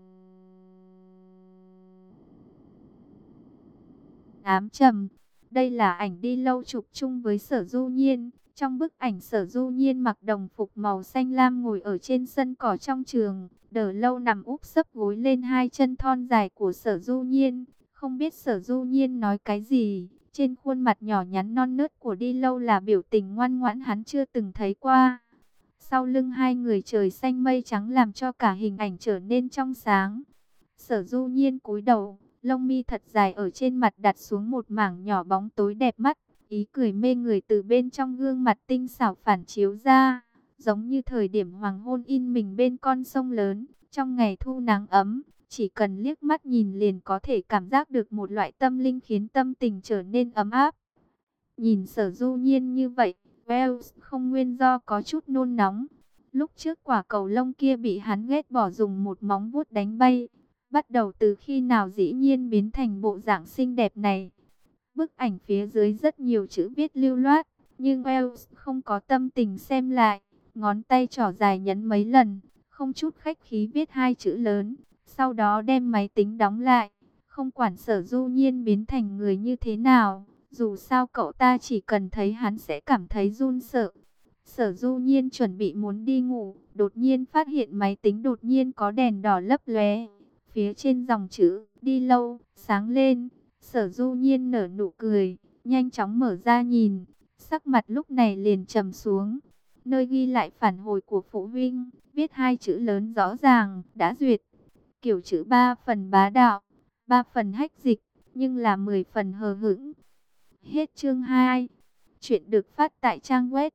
ám trầm. Đây là ảnh đi lâu chụp chung với Sở Du Nhiên. Trong bức ảnh Sở Du Nhiên mặc đồng phục màu xanh lam ngồi ở trên sân cỏ trong trường. Đờ lâu nằm úp sấp gối lên hai chân thon dài của Sở Du Nhiên. Không biết Sở Du Nhiên nói cái gì. Trên khuôn mặt nhỏ nhắn non nớt của đi lâu là biểu tình ngoan ngoãn hắn chưa từng thấy qua. Sau lưng hai người trời xanh mây trắng làm cho cả hình ảnh trở nên trong sáng. Sở Du Nhiên cúi đầu, lông mi thật dài ở trên mặt đặt xuống một mảng nhỏ bóng tối đẹp mắt. Ý cười mê người từ bên trong gương mặt tinh xảo phản chiếu ra, giống như thời điểm hoàng hôn in mình bên con sông lớn. Trong ngày thu nắng ấm, chỉ cần liếc mắt nhìn liền có thể cảm giác được một loại tâm linh khiến tâm tình trở nên ấm áp. Nhìn Sở Du Nhiên như vậy, Wells không nguyên do có chút nôn nóng. Lúc trước quả cầu lông kia bị hắn ghét bỏ dùng một móng vuốt đánh bay. Bắt đầu từ khi nào dĩ nhiên biến thành bộ dạng xinh đẹp này. Bức ảnh phía dưới rất nhiều chữ viết lưu loát, nhưng Wells không có tâm tình xem lại. Ngón tay trỏ dài nhấn mấy lần, không chút khách khí viết hai chữ lớn. Sau đó đem máy tính đóng lại. Không quản Sở Du Nhiên biến thành người như thế nào, dù sao cậu ta chỉ cần thấy hắn sẽ cảm thấy run sợ. Sở Du Nhiên chuẩn bị muốn đi ngủ, đột nhiên phát hiện máy tính đột nhiên có đèn đỏ lấp lóe. Phía trên dòng chữ đi lâu sáng lên. Sở Du Nhiên nở nụ cười, nhanh chóng mở ra nhìn, sắc mặt lúc này liền trầm xuống. Nơi ghi lại phản hồi của phụ huynh, viết hai chữ lớn rõ ràng, đã duyệt. Kiểu chữ 3 phần bá đạo, 3 phần hách dịch, nhưng là 10 phần hờ hững. Hết chương 2. Chuyện được phát tại trang web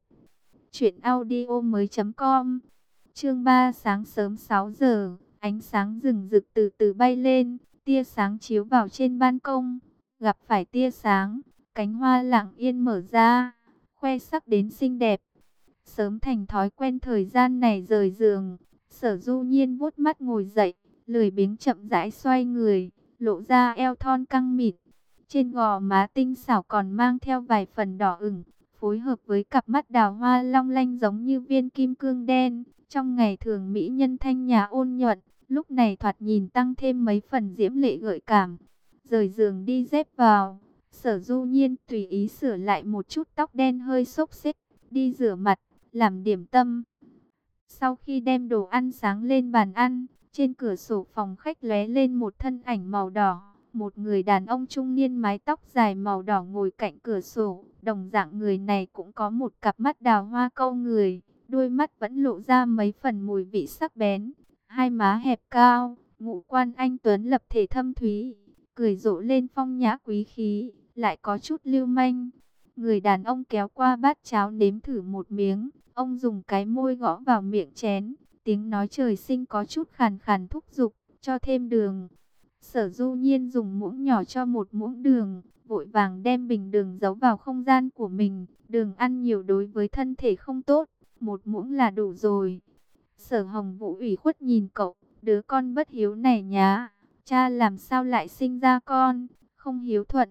truyệnaudiomoi.com. Chương 3 sáng sớm 6 giờ, ánh sáng rừng rực từ từ bay lên, tia sáng chiếu vào trên ban công. Gặp phải tia sáng, cánh hoa lặng yên mở ra, khoe sắc đến xinh đẹp. Sớm thành thói quen thời gian này rời giường, Sở Du Nhiên vuốt mắt ngồi dậy, lười biếng chậm rãi xoay người, lộ ra eo thon căng mịn. Trên gò má tinh xảo còn mang theo vài phần đỏ ửng, phối hợp với cặp mắt đào hoa long lanh giống như viên kim cương đen. Trong ngày thường mỹ nhân thanh nhã ôn nhuận, lúc này thoạt nhìn tăng thêm mấy phần diễm lệ gợi cảm. Rời giường đi dép vào, Sở Du Nhiên tùy ý sửa lại một chút tóc đen hơi xốc xếch, đi rửa mặt, làm điểm tâm. Sau khi đem đồ ăn sáng lên bàn ăn, trên cửa sổ phòng khách lóe lên một thân ảnh màu đỏ. Một người đàn ông trung niên mái tóc dài màu đỏ ngồi cạnh cửa sổ. Đồng dạng người này cũng có một cặp mắt đào hoa câu người. Đôi mắt vẫn lộ ra mấy phần mùi vị sắc bén. Hai má hẹp cao, ngũ quan anh tuấn lập thể thâm thúy. Cười rộ lên phong nhã quý khí, lại có chút lưu manh. Người đàn ông kéo qua bát cháo nếm thử một miếng. Ông dùng cái môi gõ vào miệng chén. Tiếng nói trời sinh có chút khàn khàn thúc giục, cho thêm đường. Sở Du Nhiên dùng muỗng nhỏ cho một muỗng đường, vội vàng đem bình đường giấu vào không gian của mình. Đường ăn nhiều đối với thân thể không tốt, một muỗng là đủ rồi. Sở Hồng Vũ ủy khuất nhìn cậu, đứa con bất hiếu này nhá, cha làm sao lại sinh ra con, không hiếu thuận.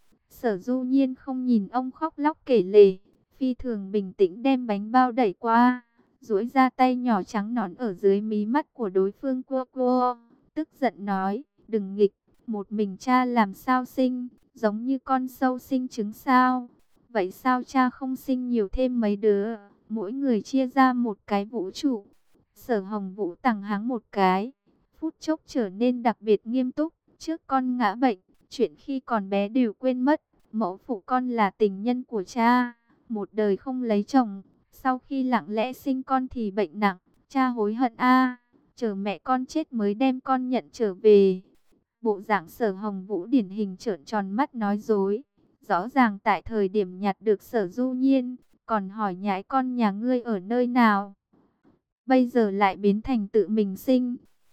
Sở Du Nhiên không nhìn ông khóc lóc kể lể, phi thường bình tĩnh đem bánh bao đẩy qua, duỗi ra tay nhỏ trắng nõn ở dưới mí mắt của đối phương cua cua, tức giận nói, đừng nghịch, một mình cha làm sao sinh, giống như con sâu sinh trứng sao. Vậy sao cha không sinh nhiều thêm mấy đứa, mỗi người chia ra một cái vũ trụ. Sở Hồng Vũ tằng hắng một cái, phút chốc trở nên đặc biệt nghiêm túc. Trước con ngã bệnh, chuyện khi còn bé đều quên mất. Mẫu phụ con là tình nhân của cha, một đời không lấy chồng. Sau khi lặng lẽ sinh con thì bệnh nặng, cha hối hận chờ mẹ con chết mới đem con nhận trở về. Bộ dạng Sở Hồng Vũ điển hình trợn tròn mắt nói dối. Rõ ràng tại thời điểm nhặt được Sở Du Nhiên, còn hỏi nhái con nhà ngươi ở nơi nào. Bây giờ lại biến thành tự mình sinh.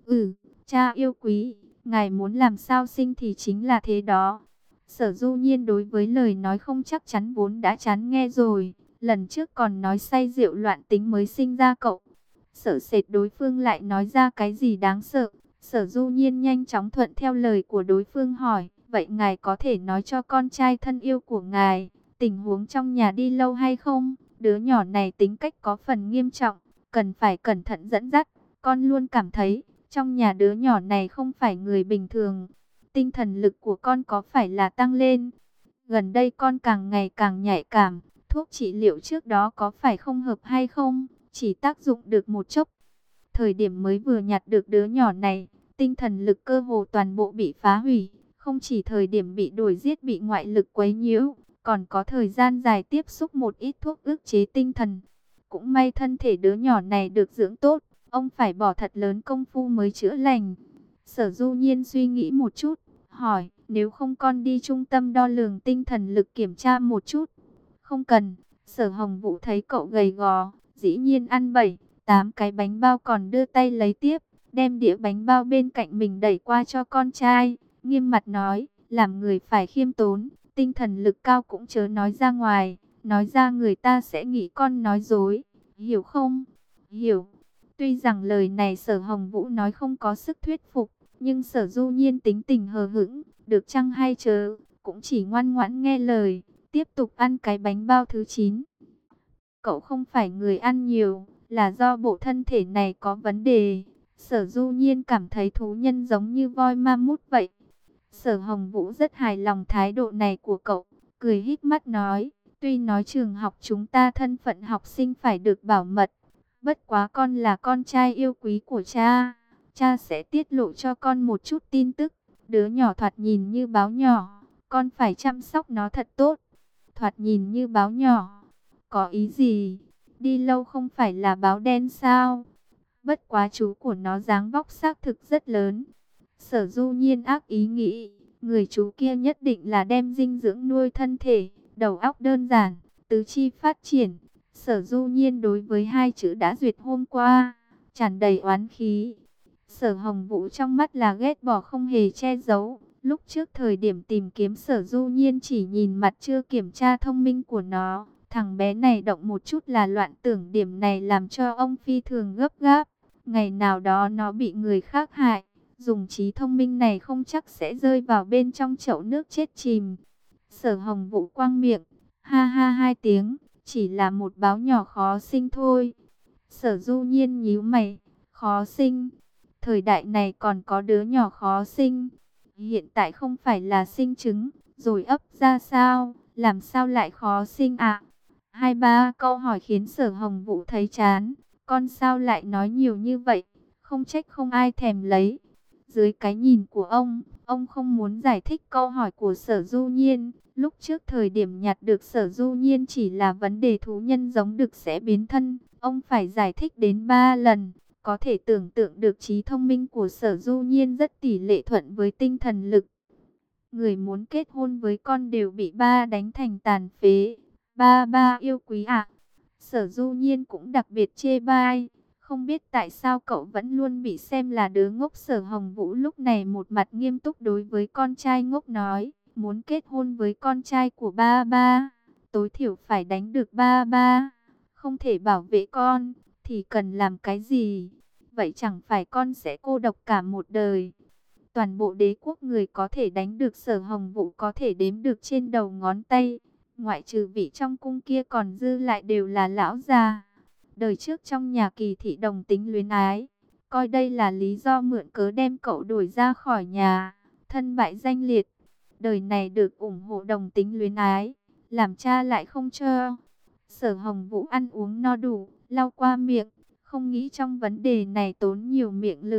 Cha yêu quý, ngài muốn làm sao sinh thì chính là thế đó. Sở Du Nhiên đối với lời nói không chắc chắn vốn đã chán nghe rồi. Lần trước còn nói say rượu loạn tính mới sinh ra cậu. Sợ sệt đối phương lại nói ra cái gì đáng sợ. Sở Du Nhiên nhanh chóng thuận theo lời của đối phương hỏi. Vậy ngài có thể nói cho con trai thân yêu của ngài, tình huống trong nhà đi lâu hay không? Đứa nhỏ này tính cách có phần nghiêm trọng, cần phải cẩn thận dẫn dắt. Con luôn cảm thấy, trong nhà đứa nhỏ này không phải người bình thường. Tinh thần lực của con có phải là tăng lên? Gần đây con càng ngày càng nhạy cảm. Thuốc trị liệu trước đó có phải không hợp hay không? Chỉ tác dụng được một chốc. Thời điểm mới vừa nhặt được đứa nhỏ này, tinh thần lực cơ hồ toàn bộ bị phá hủy. Không chỉ thời điểm bị đuổi giết bị ngoại lực quấy nhiễu, còn có thời gian dài tiếp xúc một ít thuốc ức chế tinh thần. Cũng may thân thể đứa nhỏ này được dưỡng tốt, ông phải bỏ thật lớn công phu mới chữa lành. Sở Du Nhiên suy nghĩ một chút, hỏi, nếu không con đi trung tâm đo lường tinh thần lực kiểm tra một chút. Không cần. Sở Hồng Vũ thấy cậu gầy gò, dĩ nhiên ăn 7-8 cái bánh bao còn đưa tay lấy tiếp, đem đĩa bánh bao bên cạnh mình đẩy qua cho con trai, nghiêm mặt nói, làm người phải khiêm tốn, tinh thần lực cao cũng chớ nói ra ngoài, nói ra người ta sẽ nghĩ con nói dối, hiểu không? Hiểu. Tuy rằng lời này Sở Hồng Vũ nói không có sức thuyết phục, nhưng Sở Du Nhiên tính tình hờ hững, được chăng hay chớ, cũng chỉ ngoan ngoãn nghe lời, tiếp tục ăn cái bánh bao thứ 9. Cậu không phải người ăn nhiều, là do bộ thân thể này có vấn đề. Sở Du Nhiên cảm thấy thú nhân giống như voi ma mút vậy. Sở Hồng Vũ rất hài lòng thái độ này của cậu, cười híp mắt nói, tuy nói trường học chúng ta thân phận học sinh phải được bảo mật, bất quá con là con trai yêu quý của cha, cha sẽ tiết lộ cho con một chút tin tức. Đứa nhỏ thoạt nhìn như báo nhỏ, con phải chăm sóc nó thật tốt. Thoạt nhìn như báo nhỏ, có ý gì? Đi lâu không phải là báo đen sao? Bất quá chú của nó dáng vóc xác thực rất lớn. Sở Du Nhiên ác ý nghĩ, người chú kia nhất định là đem dinh dưỡng nuôi thân thể, đầu óc đơn giản, tứ chi phát triển. Sở Du Nhiên đối với hai chữ đã duyệt hôm qua, tràn đầy oán khí. Sở Hồng Vũ trong mắt là ghét bỏ không hề che giấu. Lúc trước thời điểm tìm kiếm Sở Du Nhiên chỉ nhìn mặt chưa kiểm tra thông minh của nó. Thằng bé này động một chút là loạn tưởng, điểm này làm cho ông phi thường gấp gáp. Ngày nào đó nó bị người khác hại, dùng trí thông minh này không chắc sẽ rơi vào bên trong chậu nước chết chìm. Sở Hồng Vũ quang miệng, ha ha hai tiếng, chỉ là một báo nhỏ khó sinh thôi. Sở Du Nhiên nhíu mày, khó sinh? Thời đại này còn có đứa nhỏ khó sinh? Hiện tại không phải là sinh trứng, rồi ấp ra sao? Làm sao lại khó sinh ạ? Hai ba câu hỏi khiến Sở Hồng Vũ thấy chán. Con sao lại nói nhiều như vậy? Không trách không ai thèm lấy. Dưới cái nhìn của ông không muốn giải thích câu hỏi của Sở Du Nhiên. Lúc trước thời điểm nhặt được Sở Du Nhiên chỉ là vấn đề thú nhân giống đực sẽ biến thân. Ông phải giải thích đến 3 lần. Có thể tưởng tượng được trí thông minh của Sở Du Nhiên rất tỷ lệ thuận với tinh thần lực. Người muốn kết hôn với con đều bị ba đánh thành tàn phế. Ba yêu quý ạ. Sở Du Nhiên cũng đặc biệt chê bai. Không biết tại sao cậu vẫn luôn bị xem là đứa ngốc. Sở Hồng Vũ lúc này một mặt nghiêm túc đối với con trai ngốc nói. Muốn kết hôn với con trai của ba, tối thiểu phải đánh được ba. Không thể bảo vệ con, thì cần làm cái gì? Vậy chẳng phải con sẽ cô độc cả một đời. Toàn bộ đế quốc người có thể đánh được Sở Hồng Vũ có thể đếm được trên đầu ngón tay. Ngoại trừ vị trong cung kia còn dư lại đều là lão già. Đời trước trong nhà Kỳ thị đồng tính luyến ái, coi đây là lý do mượn cớ đem cậu đuổi ra khỏi nhà, thân bại danh liệt. Đời này được ủng hộ đồng tính luyến ái, làm cha lại không cho. Sở Hồng Vũ ăn uống no đủ, lau qua miệng, không nghĩ trong vấn đề này tốn nhiều miệng lưỡi.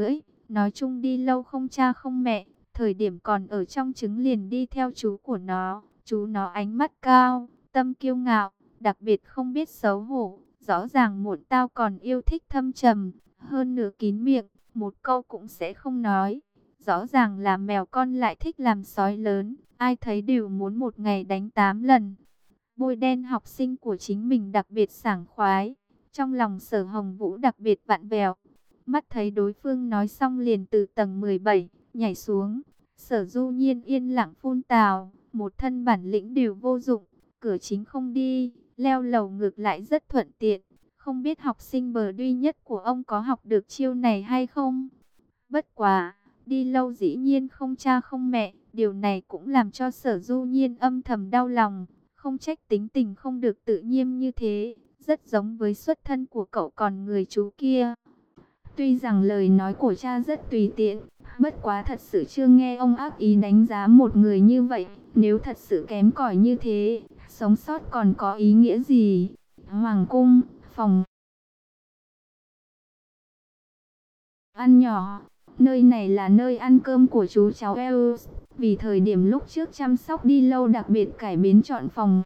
Nói chung đi lâu không cha không mẹ, thời điểm còn ở trong trứng liền đi theo chú của nó. Chú nó ánh mắt cao, tâm kiêu ngạo, đặc biệt không biết xấu hổ. Rõ ràng muộn tao còn yêu thích thâm trầm, hơn nửa kín miệng, một câu cũng sẽ không nói. Rõ ràng là mèo con lại thích làm sói lớn, ai thấy đều muốn một ngày đánh 8 lần. Bôi đen học sinh của chính mình đặc biệt sảng khoái, trong lòng Sở Hồng Vũ đặc biệt vặn vẹo. Mắt thấy đối phương nói xong liền từ tầng 17 nhảy xuống. Sở Du Nhiên yên lặng phun tào, một thân bản lĩnh đều vô dụng, cửa chính không đi, leo lầu ngược lại rất thuận tiện. Không biết học sinh bờ duy nhất của ông có học được chiêu này hay không? Bất quá, đi lâu dĩ nhiên không cha không mẹ, điều này cũng làm cho Sở Du Nhiên âm thầm đau lòng, không trách tính tình không được tự nhiên như thế, rất giống với xuất thân của cậu còn người chú kia. Tuy rằng lời nói của cha rất tùy tiện, bất quá thật sự chưa nghe ông ác ý đánh giá một người như vậy. Nếu thật sự kém cỏi như thế, sống sót còn có ý nghĩa gì? Hoàng cung, phòng ăn nhỏ. Nơi này là nơi ăn cơm của chú cháu Els. Vì thời điểm lúc trước chăm sóc đi lâu đặc biệt cải biến chọn phòng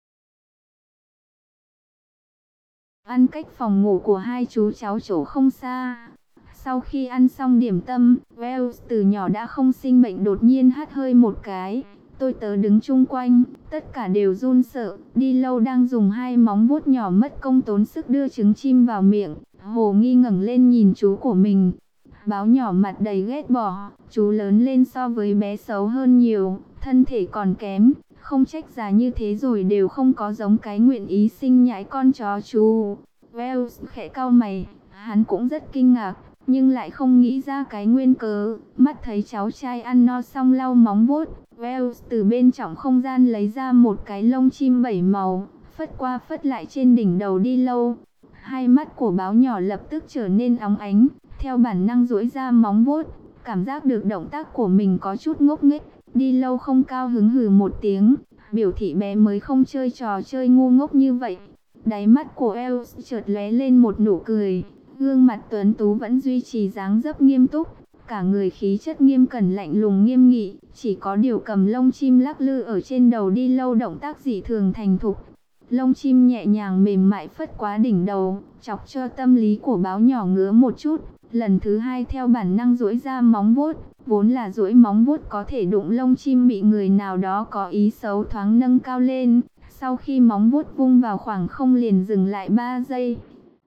ăn cách phòng ngủ của hai chú cháu chỗ không xa. Sau khi ăn xong điểm tâm, Wells từ nhỏ đã không sinh bệnh đột nhiên hắt hơi một cái. Tôi tớ đứng chung quanh, tất cả đều run sợ. Đi lâu đang dùng hai móng vuốt nhỏ mất công tốn sức đưa trứng chim vào miệng. Hồ nghi ngẩng lên nhìn chú của mình. Báo nhỏ mặt đầy ghét bỏ, chú lớn lên so với bé xấu hơn nhiều, thân thể còn kém. Không trách già như thế rồi đều không có giống cái nguyện ý sinh nhãi con chó chú. Wells khẽ cau mày, hắn cũng rất kinh ngạc, nhưng lại không nghĩ ra cái nguyên cớ. Mắt thấy cháu trai ăn no xong lau móng vuốt, Wells từ bên trong không gian lấy ra một cái lông chim 7 màu, phất qua phất lại trên đỉnh đầu đi lâu. Hai mắt của báo nhỏ lập tức trở nên óng ánh, theo bản năng duỗi ra móng vuốt, cảm giác được động tác của mình có chút ngốc nghếch. Đi lâu không cao hứng hừ một tiếng, biểu thị bé mới không chơi trò chơi ngu ngốc như vậy. Đáy mắt của Els chợt lóe lên một nụ cười, gương mặt tuấn tú vẫn duy trì dáng dấp nghiêm túc, cả người khí chất nghiêm cẩn lạnh lùng nghiêm nghị, chỉ có điều cầm lông chim lắc lư ở trên đầu đi lâu động tác dị thường thành thục. Lông chim nhẹ nhàng mềm mại phất qua đỉnh đầu, chọc cho tâm lý của báo nhỏ ngứa một chút. Lần thứ hai theo bản năng duỗi ra móng vuốt, vốn là duỗi móng vuốt có thể đụng lông chim bị người nào đó có ý xấu thoáng nâng cao lên. Sau khi móng vuốt vung vào khoảng không liền dừng lại 3 giây.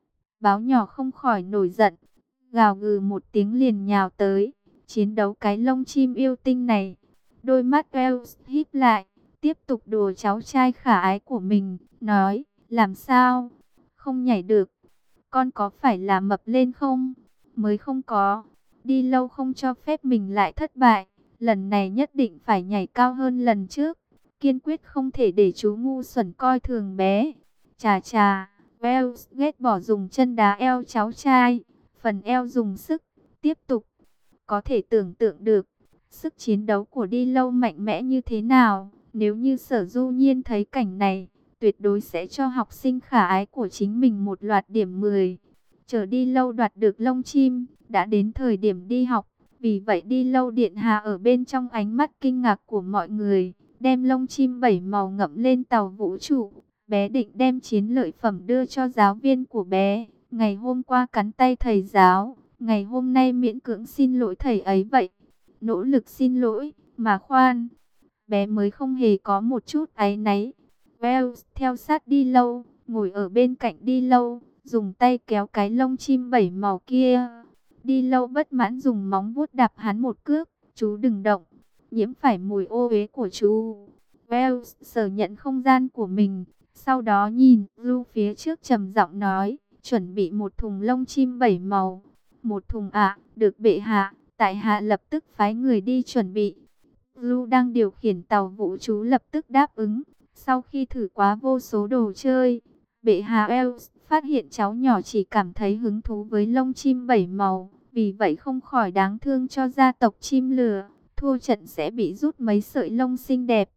Báo nhỏ không khỏi nổi giận, gào gừ một tiếng liền nhào tới, chiến đấu cái lông chim yêu tinh này. Đôi mắt Wells híp lại, tiếp tục đùa cháu trai khả ái của mình, nói, làm sao, không nhảy được, con có phải là mập lên không? Mới không có, đi lâu không cho phép mình lại thất bại, lần này nhất định phải nhảy cao hơn lần trước, kiên quyết không thể để chú ngu xuẩn coi thường bé. Chà chà, Wells ghét bỏ dùng chân đá eo cháu trai, phần eo dùng sức, tiếp tục, có thể tưởng tượng được, sức chiến đấu của đi lâu mạnh mẽ như thế nào. Nếu như Sở Du Nhiên thấy cảnh này, tuyệt đối sẽ cho học sinh khả ái của chính mình một loạt điểm 10. Chờ đi lâu đoạt được lông chim, đã đến thời điểm đi học. Vì vậy đi lâu điện hạ ở bên trong ánh mắt kinh ngạc của mọi người, đem lông chim 7 màu ngậm lên tàu vũ trụ. Bé định đem chiến lợi phẩm đưa cho giáo viên của bé. Ngày hôm qua cắn tay thầy giáo, ngày hôm nay miễn cưỡng xin lỗi thầy ấy vậy. Nỗ lực xin lỗi, mà khoan, bé mới không hề có một chút áy náy. Wells theo sát đi lâu, ngồi ở bên cạnh đi lâu, dùng tay kéo cái lông chim 7 màu kia. Đi lâu bất mãn dùng móng vuốt đạp hắn một cước, chú đừng động, nhiễm phải mùi ô uế của chú. Wells sở nhận không gian của mình, sau đó nhìn Ru phía trước trầm giọng nói, chuẩn bị một thùng lông chim 7 màu. Một thùng ạ, được bệ hạ, tại hạ lập tức phái người đi chuẩn bị. Ru đang điều khiển tàu vũ trụ lập tức đáp ứng. Sau khi thử quá vô số đồ chơi, bệ hạ Els phát hiện cháu nhỏ chỉ cảm thấy hứng thú với lông chim 7 màu. Vì vậy không khỏi đáng thương cho gia tộc chim lửa, thua trận sẽ bị rút mấy sợi lông xinh đẹp.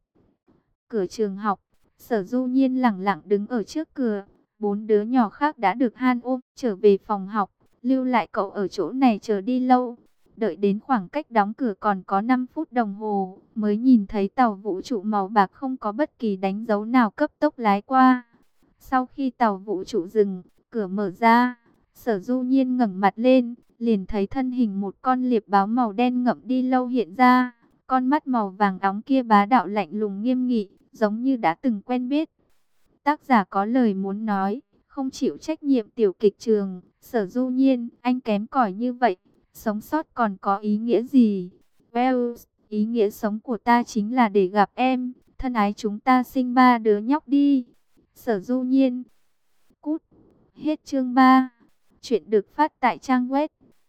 Cửa trường học, Sở Du Nhiên lẳng lặng đứng ở trước cửa. 4 đứa nhỏ khác đã được Han ôm trở về phòng học, lưu lại cậu ở chỗ này chờ đi lâu. Đợi đến khoảng cách đóng cửa còn có 5 phút đồng hồ, mới nhìn thấy tàu vũ trụ màu bạc không có bất kỳ đánh dấu nào cấp tốc lái qua. Sau khi tàu vũ trụ dừng, cửa mở ra, Sở Du Nhiên ngẩng mặt lên, liền thấy thân hình một con liệp báo màu đen ngậm đi lâu hiện ra. Con mắt màu vàng óng kia bá đạo lạnh lùng nghiêm nghị, giống như đã từng quen biết. Tác giả có lời muốn nói, không chịu trách nhiệm tiểu kịch trường. Sở Du Nhiên, anh kém cỏi như vậy, sống sót còn có ý nghĩa gì? Well, ý nghĩa sống của ta chính là để gặp em, thân ái chúng ta sinh 3 đứa nhóc đi. Sở Du Nhiên. Cút. Hết chương 3. Chuyện được phát tại trang web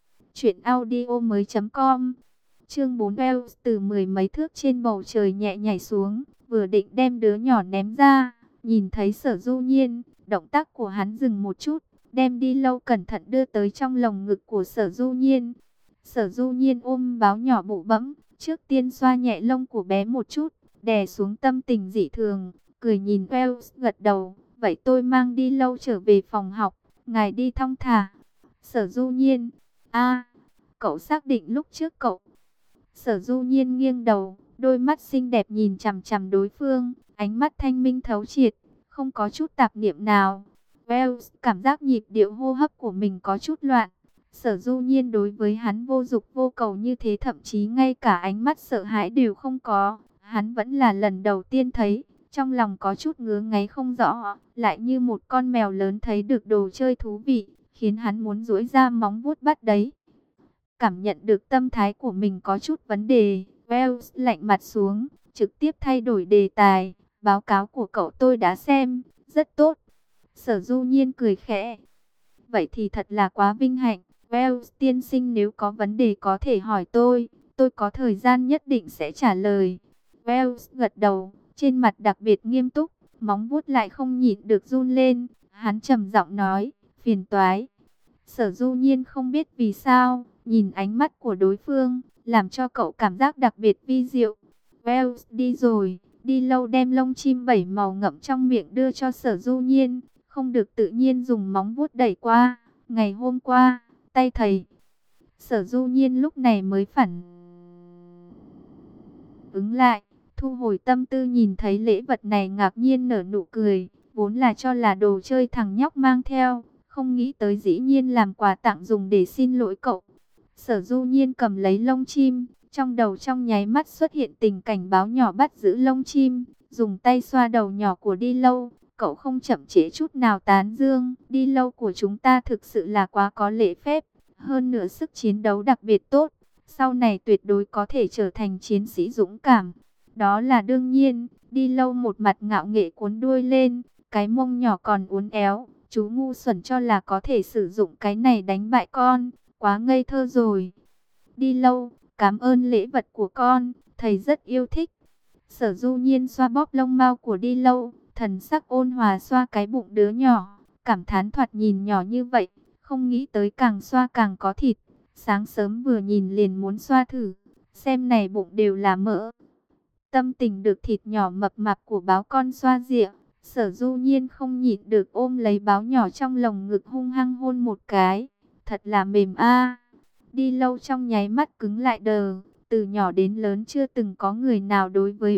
truyệnaudiomoi.com. Chương 4. Wells từ mười mấy thước trên bầu trời nhẹ nhảy xuống, vừa định đem đứa nhỏ ném ra, nhìn thấy Sở Du Nhiên, động tác của hắn dừng một chút, đem đi lâu cẩn thận đưa tới trong lồng ngực của Sở Du Nhiên. Sở Du Nhiên ôm báo nhỏ bụ bẫm, trước tiên xoa nhẹ lông của bé một chút, đè xuống tâm tình dị thường, cười nhìn Wells gật đầu, vậy tôi mang đi lâu trở về phòng học, ngài đi thong thả. Sở Du Nhiên, cậu xác định lúc trước cậu. Sở Du Nhiên nghiêng đầu, đôi mắt xinh đẹp nhìn chằm chằm đối phương, ánh mắt thanh minh thấu triệt, không có chút tạp niệm nào. Wells cảm giác nhịp điệu hô hấp của mình có chút loạn. Sở Du Nhiên đối với hắn vô dục vô cầu như thế, thậm chí ngay cả ánh mắt sợ hãi đều không có. Hắn vẫn là lần đầu tiên thấy, trong lòng có chút ngứa ngáy không rõ, lại như một con mèo lớn thấy được đồ chơi thú vị, khiến hắn muốn duỗi ra móng vuốt bắt đấy. Cảm nhận được tâm thái của mình có chút vấn đề, Wells lạnh mặt xuống, trực tiếp thay đổi đề tài. Báo cáo của cậu tôi đã xem, rất tốt. Sở Du Nhiên cười khẽ. Vậy thì thật là quá vinh hạnh. Wells tiên sinh, nếu có vấn đề có thể hỏi tôi có thời gian nhất định sẽ trả lời. Wells gật đầu, trên mặt đặc biệt nghiêm túc, móng vuốt lại không nhịn được run lên. Hắn trầm giọng nói, phiền toái. Sở Du Nhiên không biết vì sao, nhìn ánh mắt của đối phương, làm cho cậu cảm giác đặc biệt vi diệu. Wells đi rồi, đi lâu đem lông chim 7 màu ngậm trong miệng đưa cho Sở Du Nhiên, không được tự nhiên dùng móng vuốt đẩy qua. Ngày hôm qua, tay thầy. Sở Du Nhiên lúc này mới phản ứng lại, thu hồi tâm tư, nhìn thấy lễ vật này ngạc nhiên nở nụ cười, vốn là cho là đồ chơi thằng nhóc mang theo, không nghĩ tới dĩ nhiên làm quà tặng dùng để xin lỗi cậu. Sở Du Nhiên cầm lấy lông chim, trong đầu trong nháy mắt xuất hiện tình cảnh báo nhỏ bắt giữ lông chim, dùng tay xoa đầu nhỏ của Đi Lâu. Cậu không chậm trễ chút nào tán dương, Đi Lâu của chúng ta thực sự là quá có lễ phép, hơn nữa sức chiến đấu đặc biệt tốt, sau này tuyệt đối có thể trở thành chiến sĩ dũng cảm. Đó là đương nhiên. Đi Lâu một mặt ngạo nghễ cuốn đuôi lên, cái mông nhỏ còn uốn éo, chú ngu xuẩn cho là có thể sử dụng cái này đánh bại con, quá ngây thơ rồi. Đi Lâu, cảm ơn lễ vật của con, thầy rất yêu thích. Sở Du Nhiên xoa bóp lông mao của Đi Lâu, thần sắc ôn hòa xoa cái bụng đứa nhỏ, cảm thán thoạt nhìn nhỏ như vậy, không nghĩ tới càng xoa càng có thịt. Sáng sớm vừa nhìn liền muốn xoa thử, xem này bụng đều là mỡ. Tâm tình được thịt nhỏ mập mạp của báo con xoa dịa, Sở Du Nhiên không nhịn được ôm lấy báo nhỏ trong lồng ngực hung hăng hôn một cái. Thật là mềm a. Đi Lâu trong nháy mắt cứng lại đờ. Từ nhỏ đến lớn chưa từng có người nào đối với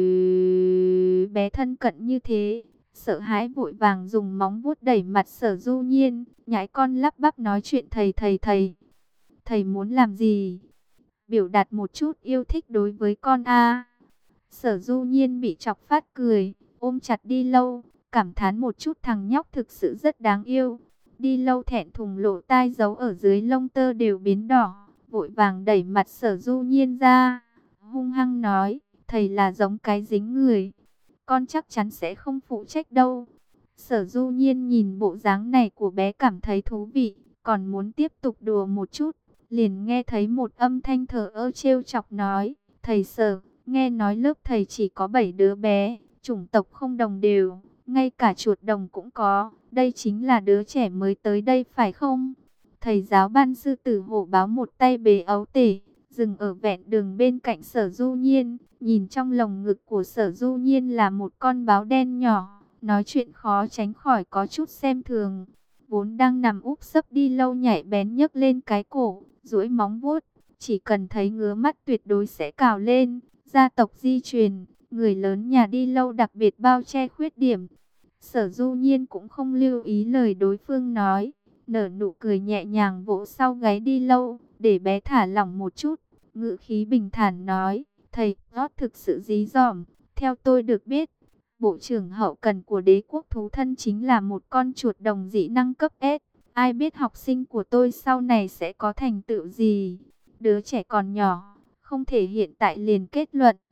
bé thân cận như thế. Sợ hãi vội vàng dùng móng vuốt đẩy mặt Sở Du Nhiên, nhãi con lắp bắp nói chuyện thầy. Thầy muốn làm gì? Biểu đạt một chút yêu thích đối với con a. Sở Du Nhiên bị chọc phát cười, ôm chặt Đi Lâu, cảm thán một chút thằng nhóc thực sự rất đáng yêu. Đi Lâu thẹn thùng lộ tai giấu ở dưới lông tơ đều biến đỏ, vội vàng đẩy mặt Sở Du Nhiên ra, hung hăng nói, thầy là giống cái dính người, con chắc chắn sẽ không phụ trách đâu. Sở Du Nhiên nhìn bộ dáng này của bé cảm thấy thú vị, còn muốn tiếp tục đùa một chút, liền nghe thấy một âm thanh thờ ơ trêu chọc nói, thầy Sở, nghe nói lớp thầy chỉ có 7 đứa bé, chủng tộc không đồng đều, ngay cả chuột đồng cũng có, đây chính là đứa trẻ mới tới đây phải không? Thầy giáo ban sư tử hổ báo một tay bế ấu tể, dừng ở vẹn đường bên cạnh Sở Du Nhiên, nhìn trong lồng ngực của Sở Du Nhiên là một con báo đen nhỏ, nói chuyện khó tránh khỏi có chút xem thường. Vốn đang nằm úp sấp Đi Lâu nhảy bén nhấc lên cái cổ, duỗi móng vuốt, chỉ cần thấy ngứa mắt tuyệt đối sẽ cào lên. Gia tộc di truyền, người lớn nhà đi lâu đặc biệt bao che khuyết điểm. Sở Du Nhiên cũng không lưu ý lời đối phương nói, nở nụ cười nhẹ nhàng vỗ sau gáy đi lâu, để bé thả lỏng một chút, ngữ khí bình thản nói, thầy Rót thực sự dí dỏm, theo tôi được biết, bộ trưởng hậu cần của đế quốc thú thân chính là một con chuột đồng dị năng cấp S, ai biết học sinh của tôi sau này sẽ có thành tựu gì, đứa trẻ còn nhỏ, không thể hiện tại liền kết luận.